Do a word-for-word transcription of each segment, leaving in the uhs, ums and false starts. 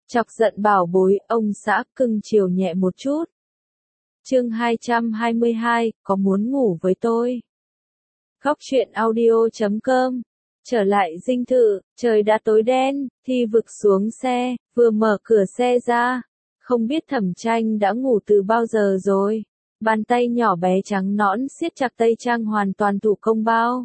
Chọc giận bảo bối, ông xã cưng chiều nhẹ một chút. Chương hai trăm hai mươi hai, có muốn ngủ với tôi? Góc truyện audio chấm com. Trở lại dinh thự, trời đã tối đen, Thi Vực xuống xe, vừa mở cửa xe ra. Không biết Thẩm Tranh đã ngủ từ bao giờ rồi. Bàn tay nhỏ bé trắng nõn siết chặt tây trang hoàn toàn thủ công bao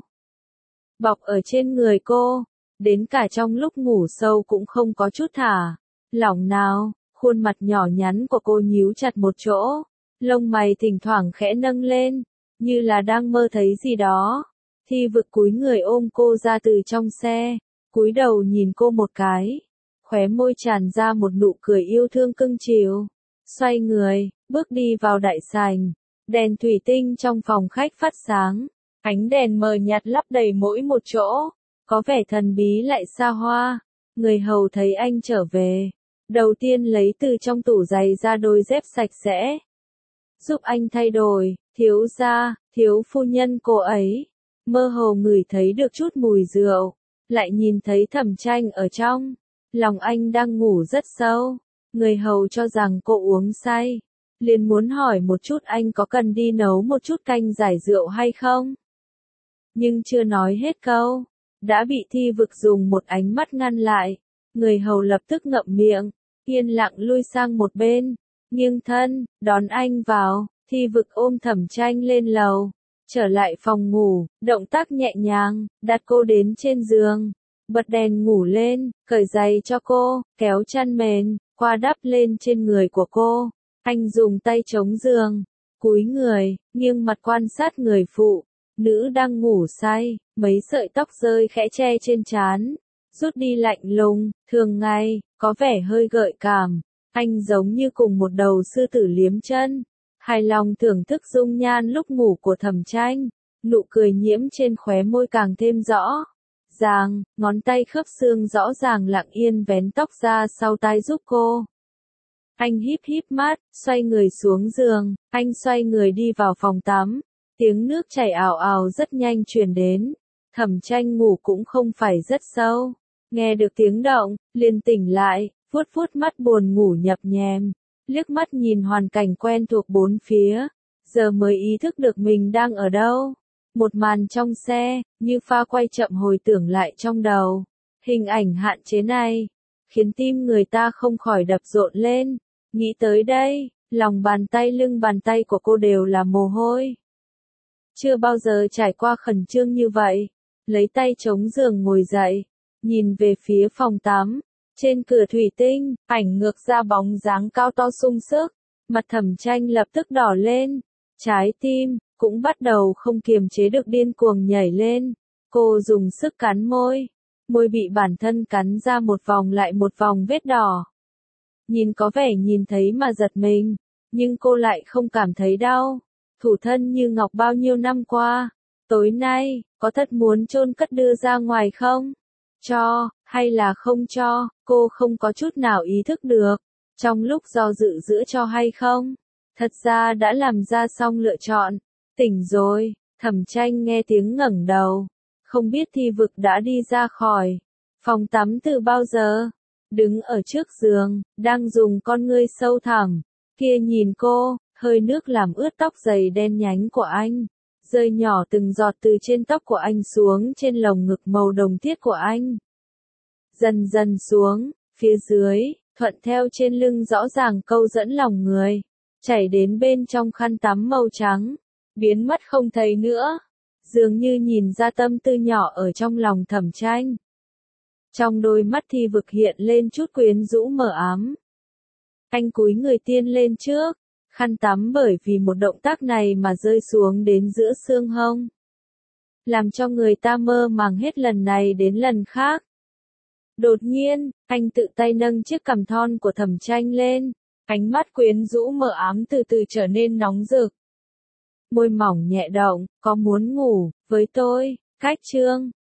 bọc ở trên người cô, đến cả trong lúc ngủ sâu cũng không có chút thả lỏng nào. Khuôn mặt nhỏ nhắn của cô nhíu chặt một chỗ, lông mày thỉnh thoảng khẽ nâng lên, như là đang mơ thấy gì đó. Thi Vực cúi người ôm cô ra từ trong xe, cúi đầu nhìn cô một cái, khóe môi tràn ra một nụ cười yêu thương cưng chiều. Xoay người, bước đi vào đại sảnh. Đèn thủy tinh trong phòng khách phát sáng, ánh đèn mờ nhạt lắp đầy mỗi một chỗ, có vẻ thần bí lại xa hoa. Người hầu thấy anh trở về, đầu tiên lấy từ trong tủ giày ra đôi dép sạch sẽ, giúp anh thay đổi. Thiếu gia, thiếu phu nhân cô ấy, mơ hồ ngửi thấy được chút mùi rượu, lại nhìn thấy Thẩm Tranh ở trong, lòng anh đang ngủ rất sâu. Người hầu cho rằng cô uống say, liền muốn hỏi một chút anh có cần đi nấu một chút canh giải rượu hay không. Nhưng chưa nói hết câu, đã bị Thi Vực dùng một ánh mắt ngăn lại. Người hầu lập tức ngậm miệng, yên lặng lui sang một bên, nghiêng thân, đón anh vào. Thi Vực ôm Thẩm Tranh lên lầu, trở lại phòng ngủ, động tác nhẹ nhàng, đặt cô đến trên giường, bật đèn ngủ lên, cởi giày cho cô, kéo chăn mền qua đắp lên trên người của cô. Anh dùng tay chống giường, cúi người, nghiêng mặt quan sát người phụ nữ đang ngủ say, mấy sợi tóc rơi khẽ che trên trán, rút đi lạnh lùng, thường ngày, có vẻ hơi gợi cảm. Anh giống như cùng một đầu sư tử liếm chân, hài lòng thưởng thức dung nhan lúc ngủ của Thẩm Tranh, nụ cười nhiễm trên khóe môi càng thêm rõ ràng, ngón tay khớp xương rõ ràng lặng yên vén tóc ra sau tai giúp cô. Anh híp híp mắt, xoay người xuống giường, anh xoay người đi vào phòng tắm, tiếng nước chảy ào ào rất nhanh truyền đến. Thẩm Tranh ngủ cũng không phải rất sâu, nghe được tiếng động, liền tỉnh lại, vuốt vuốt mắt buồn ngủ nhập nhèm, liếc mắt nhìn hoàn cảnh quen thuộc bốn phía, giờ mới ý thức được mình đang ở đâu. Một màn trong xe, như pha quay chậm hồi tưởng lại trong đầu. Hình ảnh hạn chế này, khiến tim người ta không khỏi đập rộn lên. Nghĩ tới đây, lòng bàn tay lưng bàn tay của cô đều là mồ hôi. Chưa bao giờ trải qua khẩn trương như vậy. Lấy tay chống giường ngồi dậy, nhìn về phía phòng tắm. Trên cửa thủy tinh, ảnh ngược ra bóng dáng cao to sung sức. Mặt Thẩm Tranh lập tức đỏ lên. Trái tim cũng bắt đầu không kiềm chế được điên cuồng nhảy lên. Cô dùng sức cắn môi, môi bị bản thân cắn ra một vòng lại một vòng vết đỏ. Nhìn có vẻ nhìn thấy mà giật mình, nhưng cô lại không cảm thấy đau. Thủ thân như ngọc bao nhiêu năm qua, tối nay, có thật muốn chôn cất đưa ra ngoài không? Cho, hay là không cho, cô không có chút nào ý thức được. Trong lúc do dự giữa cho hay không, thật ra đã làm ra xong lựa chọn. Tỉnh rồi, Thẩm Tranh nghe tiếng ngẩng đầu, không biết Thi Vực đã đi ra khỏi phòng tắm từ bao giờ. Đứng ở trước giường, đang dùng con ngươi sâu thẳm kia nhìn cô, hơi nước làm ướt tóc dày đen nhánh của anh, rơi nhỏ từng giọt từ trên tóc của anh xuống trên lồng ngực màu đồng thiết của anh. Dần dần xuống, phía dưới, thuận theo trên lưng rõ ràng câu dẫn lòng người, chảy đến bên trong khăn tắm màu trắng, biến mất không thấy nữa, dường như nhìn ra tâm tư nhỏ ở trong lòng Thẩm Tranh. Trong đôi mắt Thi Vực hiện lên chút quyến rũ mờ ám. Anh cúi người tiên lên trước, khăn tắm bởi vì một động tác này mà rơi xuống đến giữa xương hông, làm cho người ta mơ màng hết lần này đến lần khác. Đột nhiên, anh tự tay nâng chiếc cằm thon của Thẩm Tranh lên, ánh mắt quyến rũ mờ ám từ từ trở nên nóng rực. Môi mỏng nhẹ động, có muốn ngủ với tôi, cách chương.